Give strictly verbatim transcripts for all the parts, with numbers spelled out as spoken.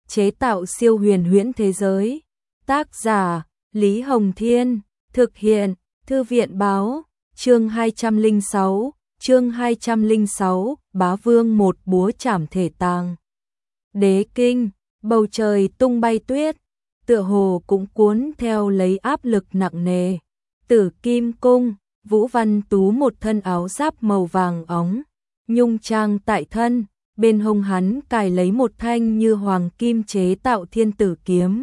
chế tạo siêu huyền huyễn thế giới. Tác giả Lý Hồng Thiên, thực hiện Thư viện Báo. Chương hai trăm lẻ sáu, chương hai trăm lẻ sáu, Bá Vương một búa chảm thể tàng. Đế kinh, bầu trời tung bay tuyết, tựa hồ cũng cuốn theo lấy áp lực nặng nề. Tử Kim Cung, Vũ Văn Tú một thân áo giáp màu vàng óng, nhung trang tại thân, bên hông hắn cài lấy một thanh như hoàng kim chế tạo thiên tử kiếm.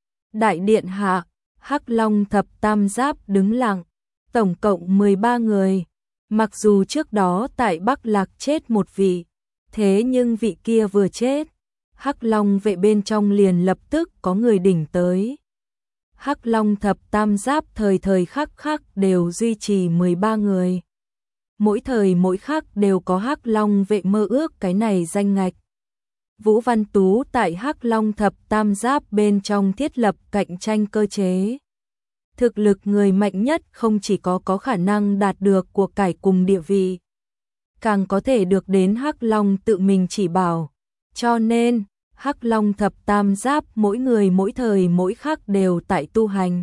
Đại điện hạ, Hắc Long thập tam giáp đứng lặng, tổng cộng mười ba người. Mặc dù trước đó tại Bắc Lạc chết một vị, thế nhưng vị kia vừa chết, Hắc Long vệ bên trong liền lập tức có người đỉnh tới. Hắc Long thập tam giáp thời thời khắc khắc đều duy trì mười ba người. Mỗi thời mỗi khắc đều có Hắc Long vệ mơ ước cái này danh ngạch. Vũ Văn Tú tại Hắc Long thập tam giáp bên trong thiết lập cạnh tranh cơ chế. Thực lực người mạnh nhất không chỉ có có khả năng đạt được của cải cùng địa vị, càng có thể được đến Hắc Long tự mình chỉ bảo. Cho nên, Hắc Long thập tam giáp mỗi người mỗi thời mỗi khắc đều tại tu hành,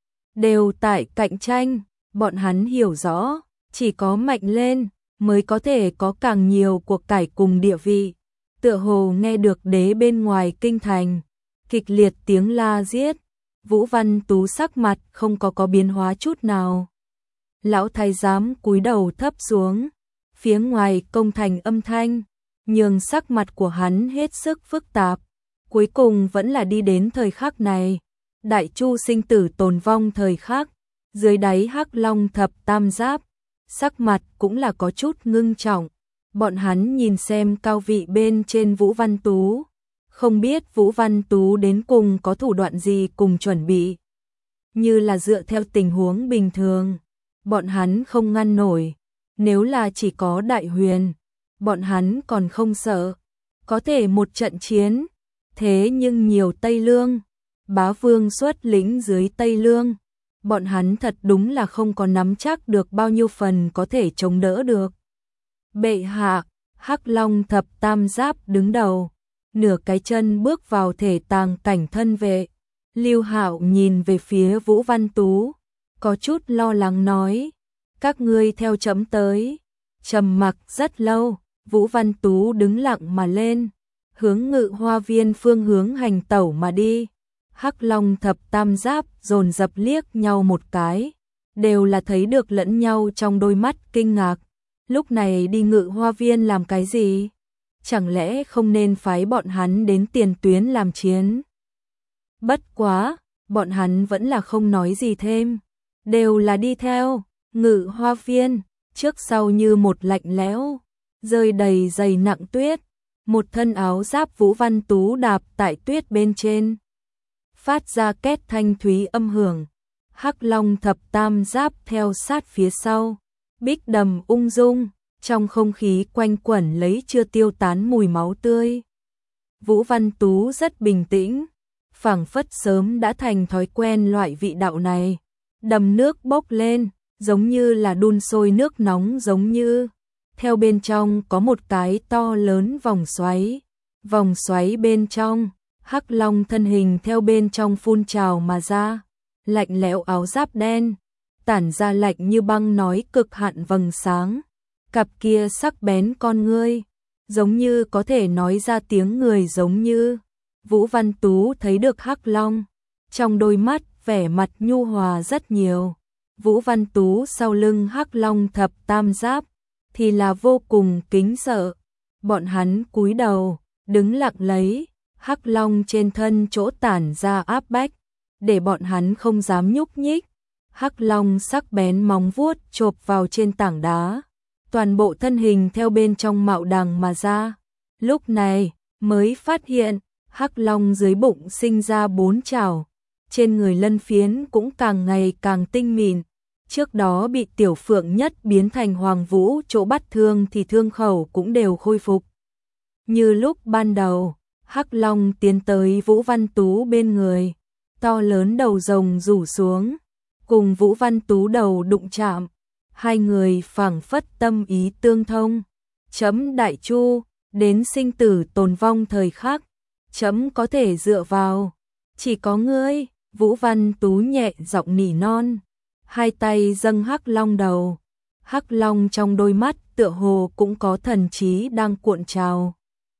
đều tại cạnh tranh. Bọn hắn hiểu rõ, chỉ có mạnh lên mới có thể có càng nhiều của cải cùng địa vị. Tựa hồ nghe được đế bên ngoài kinh thành kịch liệt tiếng la giết, Vũ Văn Tú sắc mặt không có có biến hóa chút nào. Lão thái giám cúi đầu thấp xuống, phía ngoài công thành âm thanh nhường sắc mặt của hắn hết sức phức tạp. Cuối cùng vẫn là đi đến thời khắc này, đại chu sinh tử tồn vong thời khắc, dưới đáy Hắc Long thập tam giáp, sắc mặt cũng là có chút ngưng trọng. Bọn hắn nhìn xem cao vị bên trên Vũ Văn Tú, không biết Vũ Văn Tú đến cùng có thủ đoạn gì cùng chuẩn bị. Như là dựa theo tình huống bình thường, bọn hắn không ngăn nổi. Nếu là chỉ có đại huyền, bọn hắn còn không sợ, có thể một trận chiến. Thế nhưng nhiều Tây Lương, Bá Vương xuất lĩnh dưới Tây Lương, bọn hắn thật đúng là không có nắm chắc được bao nhiêu phần có thể chống đỡ được. Bệ hạ, Hắc Long thập tam giáp đứng đầu, nửa cái chân bước vào thể tàng cảnh thân vệ. Lưu Hạo nhìn về phía Vũ Văn Tú, có chút lo lắng nói, các ngươi theo chấm tới. Trầm mặc rất lâu, Vũ Văn Tú đứng lặng mà lên, hướng Ngự Hoa Viên phương hướng hành tẩu mà đi. Hắc Long thập tam giáp dồn dập liếc nhau một cái, đều là thấy được lẫn nhau trong đôi mắt kinh ngạc. Lúc này đi Ngự Hoa Viên làm cái gì? Chẳng lẽ không nên phái bọn hắn đến tiền tuyến làm chiến? Bất quá, bọn hắn vẫn là không nói gì thêm, đều là đi theo. Ngự Hoa Viên, trước sau như một lạnh lẽo, rơi đầy dày nặng tuyết, một thân áo giáp Vũ Văn Tú đạp tại tuyết bên trên, phát ra két thanh thúy âm hưởng. Hắc Long thập tam giáp theo sát phía sau, bích đầm ung dung, trong không khí quanh quẩn lấy chưa tiêu tán mùi máu tươi. Vũ Văn Tú rất bình tĩnh, phảng phất sớm đã thành thói quen loại vị đạo này. Đầm nước bốc lên, giống như là đun sôi nước nóng giống như. Theo bên trong có một cái to lớn vòng xoáy, vòng xoáy bên trong, Hắc Long thân hình theo bên trong phun trào mà ra, lạnh lẽo áo giáp đen, tản ra lạnh như băng nói cực hạn vầng sáng, cặp kia sắc bén con ngươi, giống như có thể nói ra tiếng người giống như. Vũ Văn Tú thấy được Hắc Long, trong đôi mắt vẻ mặt nhu hòa rất nhiều. Vũ Văn Tú sau lưng Hắc Long thập tam giáp thì là vô cùng kính sợ. Bọn hắn cúi đầu, đứng lặng lấy, Hắc Long trên thân chỗ tản ra áp bách, để bọn hắn không dám nhúc nhích. Hắc Long sắc bén móng vuốt chộp vào trên tảng đá, toàn bộ thân hình theo bên trong mạo đằng mà ra. Lúc này mới phát hiện, Hắc Long dưới bụng sinh ra bốn chảo, trên người lân phiến cũng càng ngày càng tinh mịn. Trước đó bị Tiểu Phượng Nhất biến thành Hoàng Vũ chỗ bắt thương thì thương khẩu cũng đều khôi phục. Như lúc ban đầu, Hắc Long tiến tới Vũ Văn Tú bên người, to lớn đầu rồng rủ xuống, cùng Vũ Văn Tú đầu đụng chạm, hai người phảng phất tâm ý tương thông. Chấm Đại Chu, đến sinh tử tồn vong thời khắc, Chấm có thể dựa vào, chỉ có ngươi. Vũ Văn Tú nhẹ giọng nỉ non, hai tay dâng Hắc Long đầu. Hắc Long trong đôi mắt tựa hồ cũng có thần trí đang cuộn trào.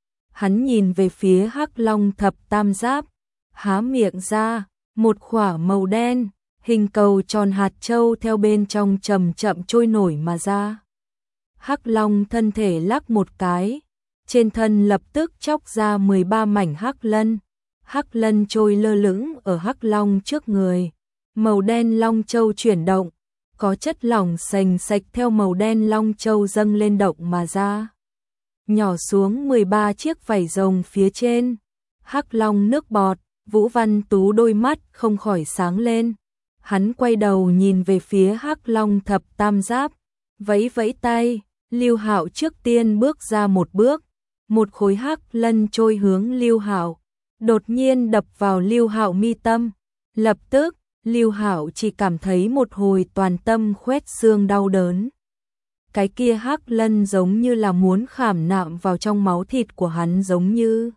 Hắn nhìn về phía Hắc Long thập tam giáp, há miệng ra, một quả màu đen, hình cầu tròn hạt châu theo bên trong chậm chậm trôi nổi mà ra. Hắc Long thân thể lắc một cái, trên thân lập tức chóc ra mười ba mảnh hắc lân. Hắc lân trôi lơ lửng ở Hắc Long trước người, màu đen long châu chuyển động, có chất lỏng sành sạch theo màu đen long châu dâng lên động mà ra. Nhỏ xuống mười ba chiếc vảy rồng phía trên. Hắc Long nước bọt, Vũ Văn Tú đôi mắt không khỏi sáng lên. Hắn quay đầu nhìn về phía Hắc Long thập tam giáp, vẫy vẫy tay. Lưu Hạo trước tiên bước ra một bước, một khối hắc lân trôi hướng Lưu Hạo, đột nhiên đập vào Lưu Hạo mi tâm. Lập tức, Lưu Hạo chỉ cảm thấy một hồi toàn tâm khoét xương đau đớn. Cái kia hắc lân giống như là muốn khảm nạm vào trong máu thịt của hắn giống như.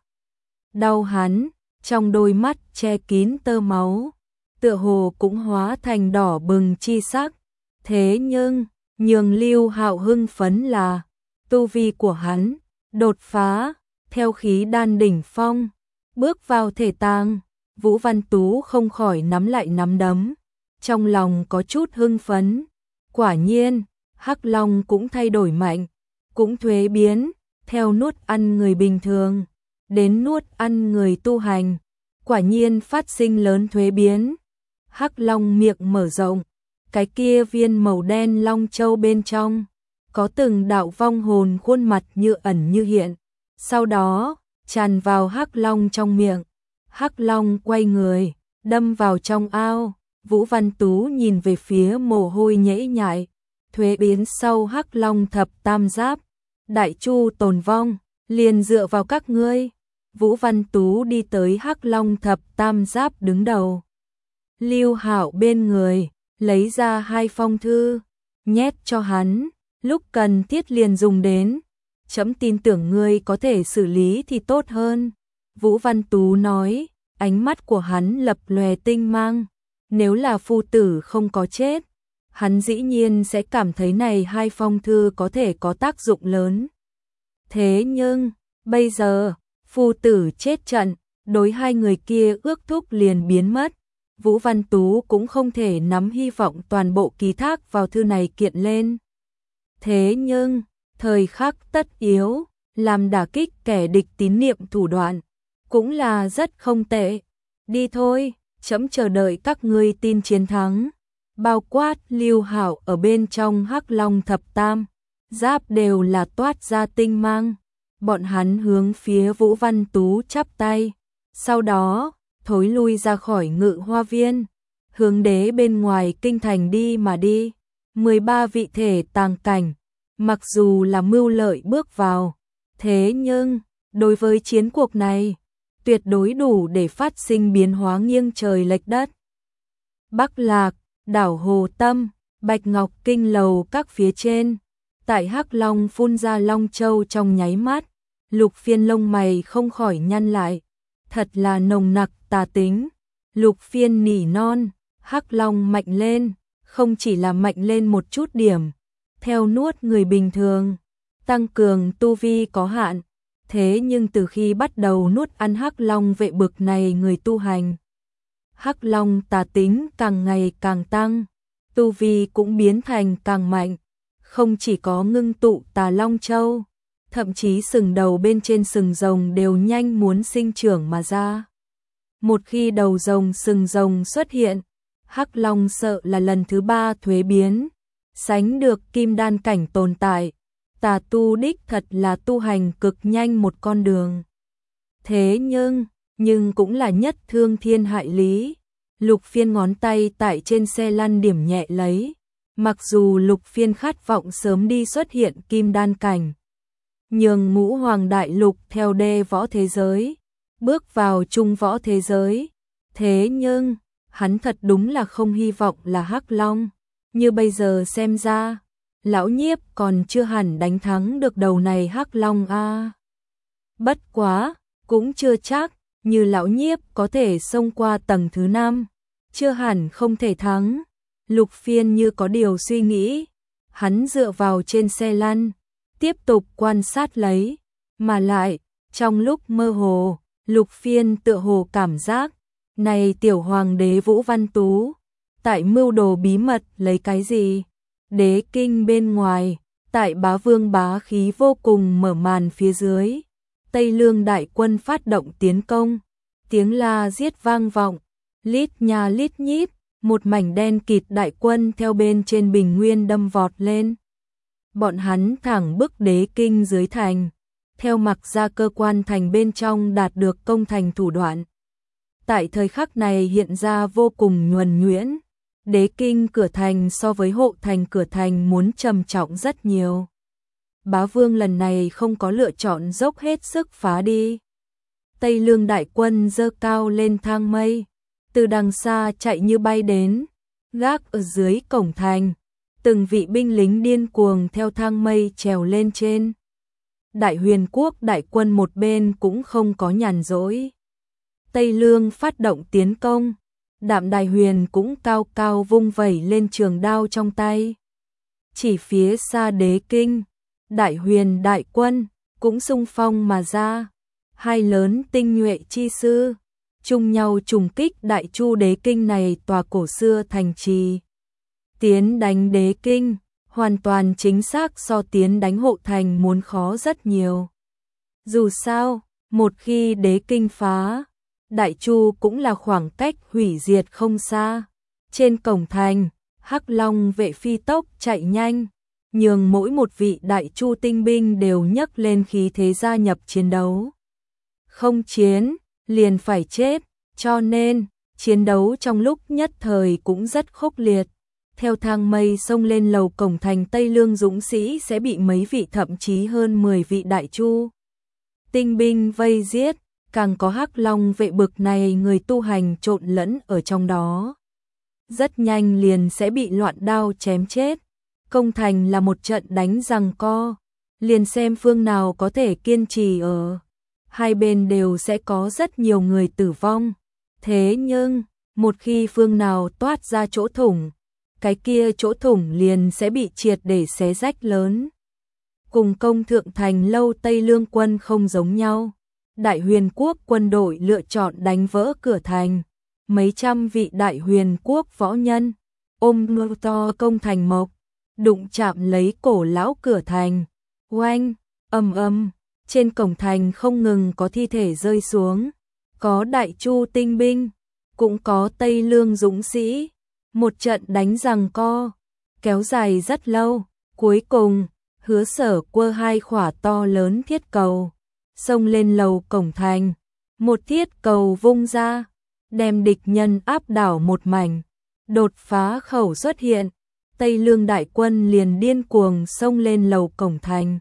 Đau hắn, trong đôi mắt che kín tơ máu, tựa hồ cũng hóa thành đỏ bừng chi sắc. Thế nhưng, nhường Lưu Hạo hưng phấn là tu vi của hắn đột phá, theo khí đan đỉnh phong, bước vào thể tàng. Vũ Văn Tú không khỏi nắm lại nắm đấm, trong lòng có chút hưng phấn. Quả nhiên, Hắc Long cũng thay đổi mạnh, cũng thuế biến, theo nuốt ăn người bình thường, đến nuốt ăn người tu hành, quả nhiên phát sinh lớn thuế biến. Hắc Long miệng mở rộng, cái kia viên màu đen long châu bên trong, có từng đạo vong hồn khuôn mặt như ẩn như hiện, sau đó, tràn vào Hắc Long trong miệng. Hắc Long quay người, đâm vào trong ao. Vũ Văn Tú nhìn về phía mồ hôi nhễ nhại, thuế biến sau Hắc Long thập tam giáp. Đại Chu tồn vong, liền dựa vào các ngươi. Vũ Văn Tú đi tới Hắc Long thập tam giáp đứng đầu. Lưu Hạo bên người, lấy ra hai phong thư, nhét cho hắn, lúc cần thiết liền dùng đến. Chấm tin tưởng ngươi có thể xử lý thì tốt hơn. Vũ Văn Tú nói, ánh mắt của hắn lập lòe tinh mang. Nếu là phu tử không có chết, hắn dĩ nhiên sẽ cảm thấy này hai phong thư có thể có tác dụng lớn. Thế nhưng, bây giờ, phu tử chết trận, đối hai người kia ước thúc liền biến mất. Vũ Văn Tú cũng không thể nắm hy vọng toàn bộ ký thác vào thư này kiện lên. Thế nhưng, thời khắc tất yếu, làm đả kích kẻ địch tín niệm thủ đoạn, cũng là rất không tệ. Đi thôi, chấm chờ đợi các ngươi tin chiến thắng. Bao quát Lưu Hạo ở bên trong Hắc Long thập tam giáp đều là toát ra tinh mang. Bọn hắn hướng phía Vũ Văn Tú chắp tay, sau đó thối lui ra khỏi Ngự Hoa Viên, hướng đế bên ngoài kinh thành đi mà đi. mười ba vị thể tàng cảnh, mặc dù là mưu lợi bước vào, thế nhưng đối với chiến cuộc này, tuyệt đối đủ để phát sinh biến hóa nghiêng trời lệch đất. Bắc Lạc, đảo Hồ Tâm, Bạch Ngọc Kinh lầu các phía trên, tại Hắc Long phun ra long châu trong nháy mắt, Lục Phiên lông mày không khỏi nhăn lại, thật là nồng nặc tà tính. Lục Phiên nỉ non, Hắc Long mạnh lên, không chỉ là mạnh lên một chút điểm, theo nuốt người bình thường, tăng cường tu vi có hạn. Thế nhưng từ khi bắt đầu nuốt ăn Hắc Long vệ bực này người tu hành, Hắc Long tà tính càng ngày càng tăng, tu vi cũng biến thành càng mạnh, không chỉ có ngưng tụ tà long châu, thậm chí sừng đầu bên trên sừng rồng đều nhanh muốn sinh trưởng mà ra. Một khi đầu rồng sừng rồng xuất hiện, Hắc Long sợ là lần thứ ba thuế biến, sánh được kim đan cảnh tồn tại. Tà tu đích thật là tu hành cực nhanh một con đường. Thế nhưng, nhưng cũng là nhất thương thiên hại lý. Lục Phiên ngón tay tại trên xe lăn điểm nhẹ lấy. Mặc dù Lục Phiên khát vọng sớm đi xuất hiện kim đan cảnh, nhường ngũ hoàng đại lục theo đê võ thế giới, bước vào trung võ thế giới. Thế nhưng, hắn thật đúng là không hy vọng là Hắc Long. Như bây giờ xem ra, lão nhiếp còn chưa hẳn đánh thắng được đầu này Hắc Long a. À. Bất quá, cũng chưa chắc, như lão nhiếp có thể xông qua tầng thứ năm, chưa hẳn không thể thắng. Lục Phiên như có điều suy nghĩ, hắn dựa vào trên xe lăn, tiếp tục quan sát lấy, mà lại, trong lúc mơ hồ, Lục Phiên tựa hồ cảm giác, này tiểu hoàng đế Vũ Văn Tú, tại mưu đồ bí mật lấy cái gì? Đế kinh bên ngoài, tại bá vương bá khí vô cùng mở màn phía dưới, Tây Lương đại quân phát động tiến công, tiếng la giết vang vọng, lít nha lít nhít, một mảnh đen kịt đại quân theo bên trên bình nguyên đâm vọt lên. Bọn hắn thẳng bức đế kinh dưới thành, theo mặc ra cơ quan thành bên trong đạt được công thành thủ đoạn. Tại thời khắc này hiện ra vô cùng nhuần nhuyễn, đế kinh cửa thành so với hộ thành cửa thành muốn trầm trọng rất nhiều. Bá Vương lần này không có lựa chọn dốc hết sức phá đi. Tây Lương đại quân dơ cao lên thang mây, từ đằng xa chạy như bay đến, gác ở dưới cổng thành, từng vị binh lính điên cuồng theo thang mây trèo lên trên. Đại Huyền quốc đại quân một bên cũng không có nhàn rỗi. Tây Lương phát động tiến công, Đạm Đài Huyền cũng cao cao vung vẩy lên trường đao trong tay. Chỉ phía xa đế kinh, Đại Huyền đại quân cũng xung phong mà ra, hai lớn tinh nhuệ chi sư chung nhau trùng kích Đại Chu đế kinh này tòa cổ xưa thành trì. Tiến đánh đế kinh, hoàn toàn chính xác so tiến đánh hộ thành muốn khó rất nhiều. Dù sao, một khi đế kinh phá, Đại Chu cũng là khoảng cách hủy diệt không xa. Trên cổng thành, Hắc Long vệ phi tốc chạy nhanh, nhường mỗi một vị Đại Chu tinh binh đều nhấc lên khí thế gia nhập chiến đấu. Không chiến, liền phải chết, cho nên, chiến đấu trong lúc nhất thời cũng rất khốc liệt. Theo thang mây xông lên lầu cổng thành Tây Lương dũng sĩ sẽ bị mấy vị thậm chí hơn mười vị Đại Chu tinh binh vây giết, càng có Hắc Long vệ bực này người tu hành trộn lẫn ở trong đó. Rất nhanh liền sẽ bị loạn đao chém chết. Công thành là một trận đánh giằng co, liền xem phương nào có thể kiên trì ở. Hai bên đều sẽ có rất nhiều người tử vong. Thế nhưng, một khi phương nào toát ra chỗ thủng, cái kia chỗ thủng liền sẽ bị triệt để xé rách lớn. Cùng công thượng thành lâu Tây Lương quân không giống nhau. Đại Huyền quốc quân đội lựa chọn đánh vỡ cửa thành. Mấy trăm vị Đại Huyền quốc võ nhân ôm ngư to công thành mộc, đụng chạm lấy cổ lão cửa thành. Oanh, ầm ầm, trên cổng thành không ngừng có thi thể rơi xuống, có Đại Chu tinh binh, cũng có Tây Lương dũng sĩ. Một trận đánh giằng co, kéo dài rất lâu, cuối cùng, Hứa Sở quơ hai khỏa to lớn thiết cầu, xông lên lầu cổng thành, một thiết cầu vung ra, đem địch nhân áp đảo một mảnh, đột phá khẩu xuất hiện, Tây Lương đại quân liền điên cuồng xông lên lầu cổng thành.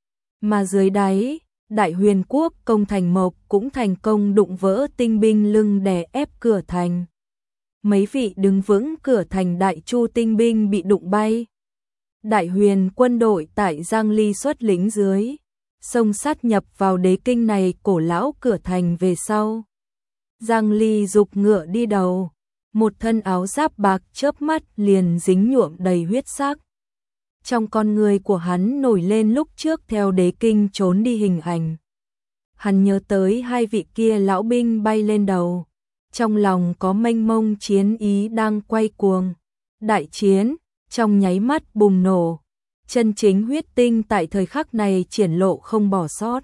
Mà dưới đáy, Đại Huyền quốc công thành mộc cũng thành công đụng vỡ tinh binh lưng đè ép cửa thành. Mấy vị đứng vững cửa thành Đại Chu tinh binh bị đụng bay. Đại Huyền quân đội tại Giang Ly xuất lĩnh dưới, xông sát nhập vào đế kinh này cổ lão cửa thành về sau. Giang Ly dục ngựa đi đầu, một thân áo giáp bạc chớp mắt liền dính nhuộm đầy huyết sắc. Trong con người của hắn nổi lên lúc trước theo đế kinh trốn đi hình ảnh. Hắn nhớ tới hai vị kia lão binh bay lên đầu, trong lòng có mênh mông chiến ý đang quay cuồng. Đại chiến, trong nháy mắt bùng nổ, chân chính huyết tinh tại thời khắc này triển lộ không bỏ sót.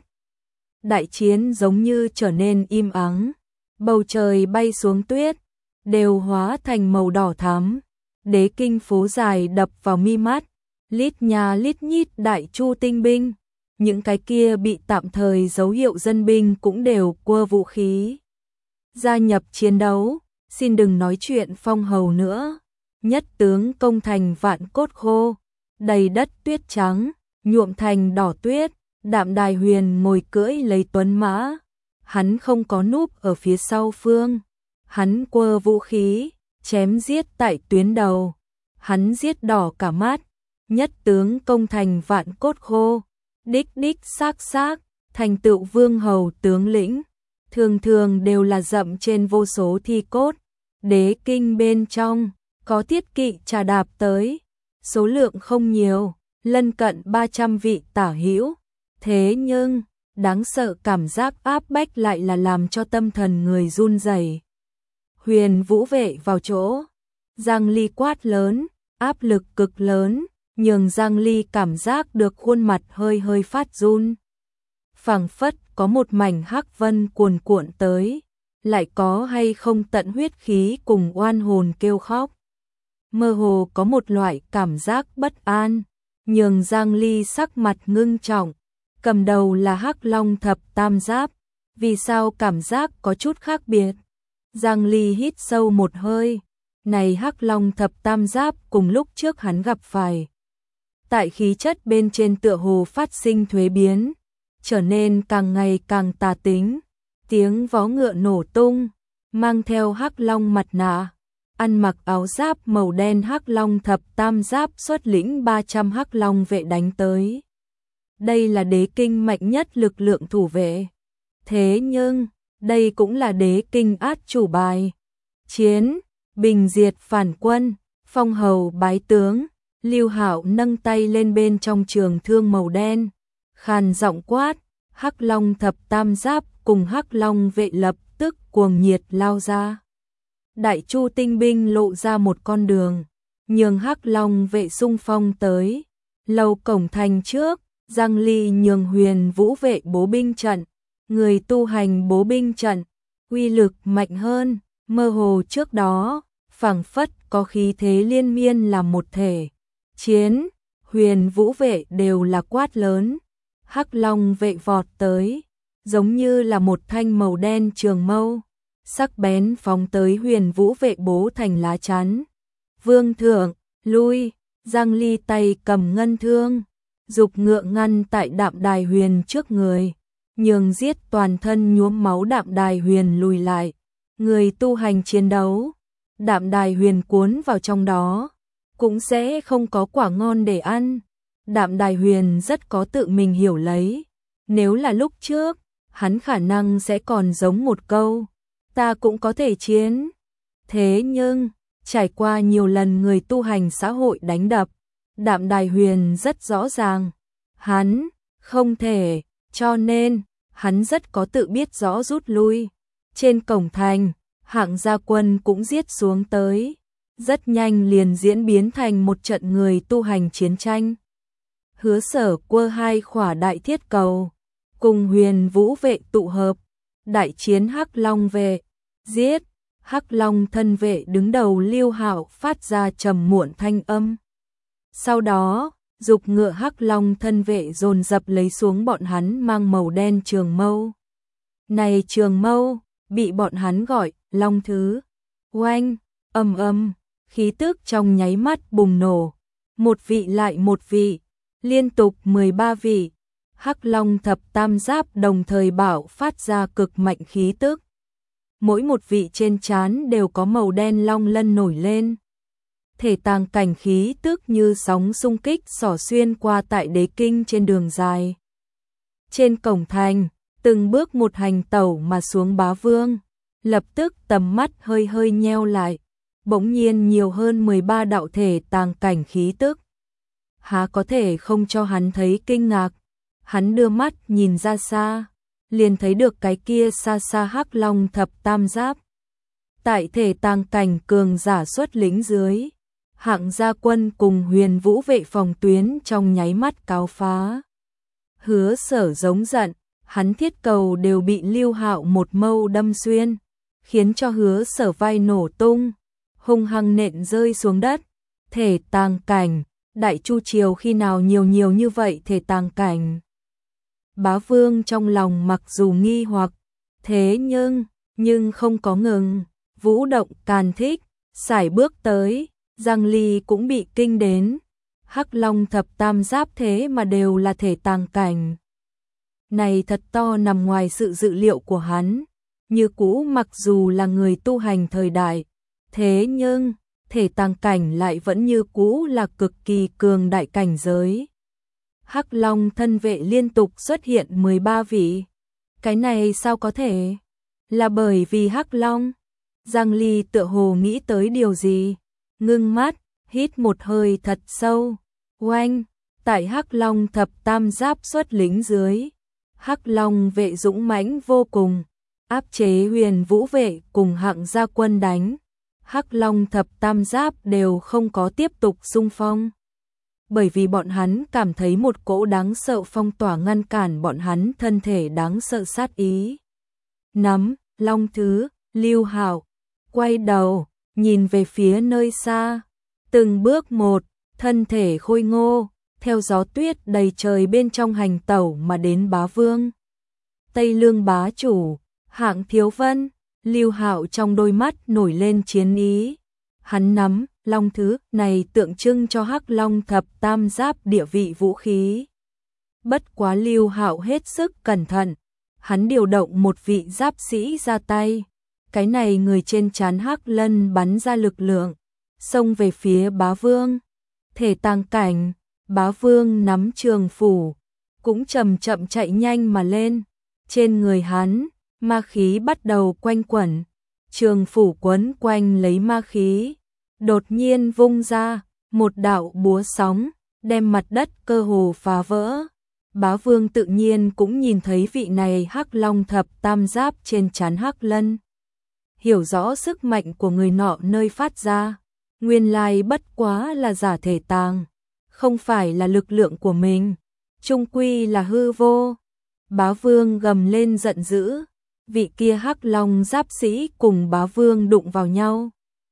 Đại chiến giống như trở nên im ắng, bầu trời bay xuống tuyết, đều hóa thành màu đỏ thắm. Đế kinh phố dài đập vào mi mắt, lít nhà lít nhít Đại Chu tinh binh, những cái kia bị tạm thời dấu hiệu dân binh cũng đều quơ vũ khí. Gia nhập chiến đấu, xin đừng nói chuyện phong hầu nữa. Nhất tướng công thành vạn cốt khô, đầy đất tuyết trắng, nhuộm thành đỏ tuyết. Đạm Đài Huyền ngồi cưỡi lấy tuấn mã, hắn không có núp ở phía sau phương, hắn quơ vũ khí, chém giết tại tuyến đầu, hắn giết đỏ cả mắt. Nhất tướng công thành vạn cốt khô, đích đích xác xác, thành tựu vương hầu tướng lĩnh. thường thường đều là dậm trên vô số thi cốt, đế kinh bên trong, có thiết kỵ trà đạp tới, số lượng không nhiều, lân cận ba trăm vị tả hữu, thế nhưng, đáng sợ cảm giác áp bách lại là làm cho tâm thần người run rẩy. Huyền Vũ vệ vào chỗ, Giang Ly quát lớn, áp lực cực lớn, nhường Giang Ly cảm giác được khuôn mặt hơi hơi phát run. Phảng phất có một mảnh hắc vân cuồn cuộn tới, lại có hay không tận huyết khí cùng oan hồn kêu khóc. Mơ hồ có một loại cảm giác bất an, nhường Giang Ly sắc mặt ngưng trọng, cầm đầu là Hắc Long thập tam giáp, vì sao cảm giác có chút khác biệt. Giang Ly hít sâu một hơi, này Hắc Long thập tam giáp cùng lúc trước hắn gặp phải. Tại khí chất bên trên tựa hồ phát sinh thuế biến, trở nên càng ngày càng tà tính, tiếng vó ngựa nổ tung, mang theo Hắc Long mặt nạ, ăn mặc áo giáp màu đen Hắc Long thập tam giáp xuất lĩnh ba trăm Hắc Long vệ đánh tới. Đây là đế kinh mạnh nhất lực lượng thủ vệ. Thế nhưng, đây cũng là đế kinh át chủ bài. Chiến, bình diệt phản quân, phong hầu bái tướng, Lưu Hạo nâng tay lên bên trong trường thương màu đen, khàn giọng quát, Hắc Long thập tam giáp cùng Hắc Long vệ lập tức cuồng nhiệt lao ra. Đại Chu tinh binh lộ ra một con đường, nhường Hắc Long vệ xung phong tới. Lầu cổng thành trước, Giang Ly nhường Huyền Vũ vệ bố binh trận, người tu hành bố binh trận, uy lực mạnh hơn, mơ hồ trước đó, phảng phất có khí thế liên miên làm một thể. Chiến, Huyền Vũ vệ đều là quát lớn, Hắc Long vệ vọt tới, giống như là một thanh màu đen trường mâu, sắc bén phóng tới Huyền Vũ vệ bố thành lá chắn. Vương thượng, lui, Giang Ly tay cầm ngân thương, dục ngựa ngăn tại Đạm Đài Huyền trước người, nhường giết toàn thân nhuốm máu Đạm Đài Huyền lùi lại. Người tu hành chiến đấu, Đạm Đài Huyền cuốn vào trong đó, cũng sẽ không có quả ngon để ăn. Đạm Đài Huyền rất có tự mình hiểu lấy, nếu là lúc trước, hắn khả năng sẽ còn giống một câu, ta cũng có thể chiến. Thế nhưng, trải qua nhiều lần người tu hành xã hội đánh đập, Đạm Đài Huyền rất rõ ràng, hắn không thể, cho nên, hắn rất có tự biết rõ rút lui. Trên cổng thành, hạng gia quân cũng giết xuống tới, rất nhanh liền diễn biến thành một trận người tu hành chiến tranh. Hứa Sở quơ hai khỏa đại thiết cầu, cùng Huyền Vũ vệ tụ hợp, đại chiến Hắc Long vệ, giết. Hắc Long thân vệ đứng đầu Lưu Hạo phát ra trầm muộn thanh âm. Sau đó, dục ngựa Hắc Long thân vệ dồn dập lấy xuống bọn hắn mang màu đen trường mâu. Này trường mâu, bị bọn hắn gọi Long Thứ. Oanh, ầm ầm, khí tức trong nháy mắt bùng nổ, một vị lại một vị, liên tục mười ba vị. Hắc Long thập tam giáp đồng thời bảo phát ra cực mạnh khí tức. Mỗi một vị trên trán đều có màu đen long lân nổi lên. Thể tàng cảnh khí tức như sóng xung kích xỏ xuyên qua tại đế kinh trên đường dài. Trên cổng thành, từng bước một hành tẩu mà xuống bá vương, lập tức tầm mắt hơi hơi nheo lại, bỗng nhiên nhiều hơn mười ba đạo thể tàng cảnh khí tức. Há có thể không cho hắn thấy kinh ngạc, hắn đưa mắt nhìn ra xa, liền thấy được cái kia xa xa Hắc Long thập tam giáp. Tại thể tàng cảnh cường giả xuất lĩnh dưới, hạng gia quân cùng Huyền Vũ vệ phòng tuyến trong nháy mắt cáo phá. Hứa Sở giống giận, hắn thiết cầu đều bị Lưu Hạo một mâu đâm xuyên, khiến cho Hứa Sở vai nổ tung, hung hăng nện rơi xuống đất. Thể tàng cảnh, Đại Chu triều khi nào nhiều nhiều như vậy thể tàng cảnh. Bá Vương trong lòng mặc dù nghi hoặc, thế nhưng, nhưng không có ngừng, vũ động càn thích, sải bước tới, Giang Ly cũng bị kinh đến. Hắc Long thập tam giáp thế mà đều là thể tàng cảnh. Này thật to nằm ngoài sự dự liệu của hắn, như cũ mặc dù là người tu hành thời đại, thế nhưng, thể tàng cảnh lại vẫn như cũ là cực kỳ cường đại cảnh giới. Hắc Long thân vệ liên tục xuất hiện mười ba vị. Cái này sao có thể? Là bởi vì Hắc Long. Giang Ly tựa hồ nghĩ tới điều gì, ngưng mắt, hít một hơi thật sâu. Oanh, tại Hắc Long thập tam giáp xuất lính dưới, Hắc Long vệ dũng mãnh vô cùng, áp chế Huyền Vũ vệ cùng Hạng gia quân đánh. Hắc Long thập tam giáp đều không có tiếp tục xung phong, bởi vì bọn hắn cảm thấy một cỗ đáng sợ phong tỏa ngăn cản bọn hắn thân thể đáng sợ sát ý. Nắm, Long Thứ, Lưu Hạo quay đầu, nhìn về phía nơi xa, từng bước một, thân thể khôi ngô, theo gió tuyết đầy trời bên trong hành tẩu mà đến Bá Vương. Tây Lương bá chủ, Hạng Thiếu Vân, Lưu Hạo trong đôi mắt nổi lên chiến ý. Hắn nắm Long Thứ này tượng trưng cho Hắc Long thập tam giáp địa vị vũ khí. Bất quá Lưu Hạo hết sức cẩn thận, hắn điều động một vị giáp sĩ ra tay. Cái này người trên trán Hắc Lân bắn ra lực lượng, xông về phía Bá Vương. Thể tàng cảnh, Bá Vương nắm trường phủ, cũng chậm chậm chạy nhanh mà lên. Trên người hắn, ma khí bắt đầu quanh quẩn, trường phủ quấn quanh lấy ma khí, đột nhiên vung ra, một đạo búa sóng, đem mặt đất cơ hồ phá vỡ. Bá Vương tự nhiên cũng nhìn thấy vị này Hắc Long thập tam giáp trên trán Hắc Lân. Hiểu rõ sức mạnh của người nọ nơi phát ra, nguyên lai bất quá là giả thể tàng, không phải là lực lượng của mình, chung quy là hư vô. Bá Vương gầm lên giận dữ, vị kia Hắc Long giáp sĩ cùng Bá Vương đụng vào nhau.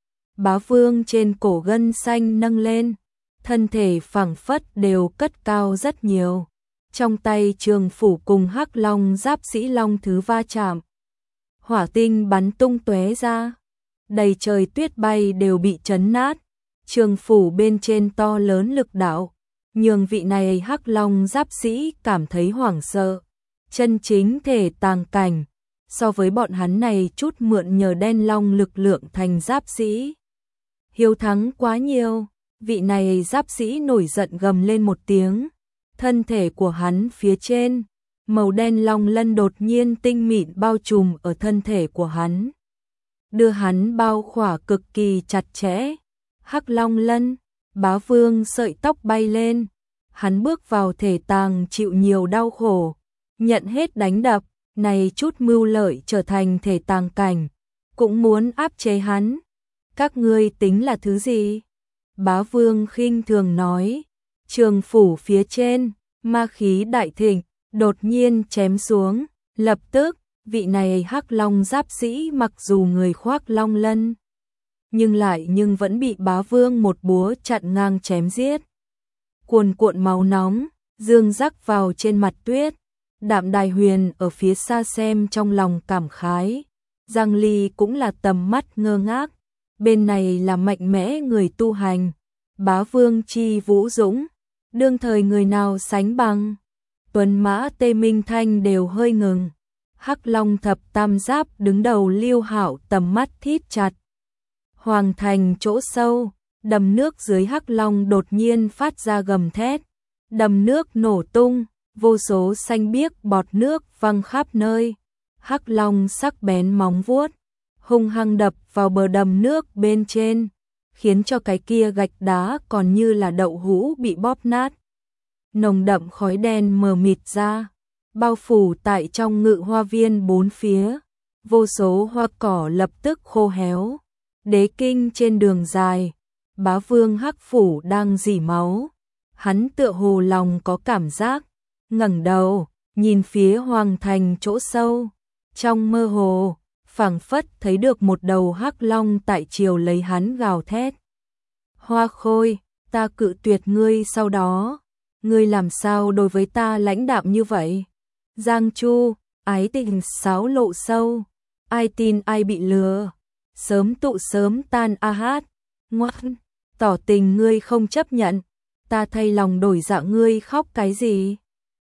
Bá Vương trên cổ gân xanh nâng lên, thân thể phẳng phất đều cất cao rất nhiều. Trong tay trường phủ cùng Hắc Long giáp sĩ Long Thứ va chạm, hỏa tinh bắn tung tóe ra, đầy trời tuyết bay đều bị chấn nát. Trường phủ bên trên to lớn lực đạo, nhường vị này Hắc Long giáp sĩ cảm thấy hoảng sợ. Chân chính thể tàng cảnh, so với bọn hắn này chút mượn nhờ đen long lực lượng thành giáp sĩ, hiếu thắng quá nhiều. Vị này giáp sĩ nổi giận gầm lên một tiếng, thân thể của hắn phía trên, màu đen long lân đột nhiên tinh mịn bao trùm ở thân thể của hắn, đưa hắn bao khỏa cực kỳ chặt chẽ. Hắc Long lân, Bá Vương sợi tóc bay lên, hắn bước vào thể tàng chịu nhiều đau khổ, nhận hết đánh đập, này chút mưu lợi trở thành thể tàng cảnh, cũng muốn áp chế hắn. Các ngươi tính là thứ gì? Bá Vương khinh thường nói. Trường phủ phía trên, ma khí đại thịnh, đột nhiên chém xuống, lập tức, vị này Hắc Long giáp sĩ mặc dù người khoác long lân, nhưng lại nhưng vẫn bị Bá Vương một búa chặn ngang chém giết. Cuồn cuộn máu nóng, dương rắc vào trên mặt tuyết. Đạm Đài Huyền ở phía xa xem trong lòng cảm khái, Giang Ly cũng là tầm mắt ngơ ngác. Bên này là mạnh mẽ người tu hành, Bá Vương chi vũ dũng, đương thời người nào sánh bằng. Tuấn Mã Tê Minh Thanh đều hơi ngừng. Hắc Long thập tam giáp đứng đầu Lưu Hạo tầm mắt thít chặt. Hoàng thành chỗ sâu, đầm nước dưới Hắc Long đột nhiên phát ra gầm thét, đầm nước nổ tung, vô số xanh biếc bọt nước văng khắp nơi. Hắc Long sắc bén móng vuốt, hung hăng đập vào bờ đầm nước bên trên, khiến cho cái kia gạch đá còn như là đậu hũ bị bóp nát. Nồng đậm khói đen mờ mịt ra, bao phủ tại trong ngự hoa viên bốn phía, vô số hoa cỏ lập tức khô héo. Đế kinh trên đường dài, Bá Vương Hắc phủ đang rỉ máu, hắn tựa hồ lòng có cảm giác, ngẩng đầu, nhìn phía hoàng thành chỗ sâu, trong mơ hồ, phảng phất thấy được một đầu Hắc Long tại chiều lấy hắn gào thét. Hoa Khôi, ta cự tuyệt ngươi sau đó, ngươi làm sao đối với ta lãnh đạm như vậy? Giang Chu, ái tình sáo lộ sâu, ai tin ai bị lừa, sớm tụ sớm tan a hát, ngoan, tỏ tình ngươi không chấp nhận, ta thay lòng đổi dạ ngươi khóc cái gì?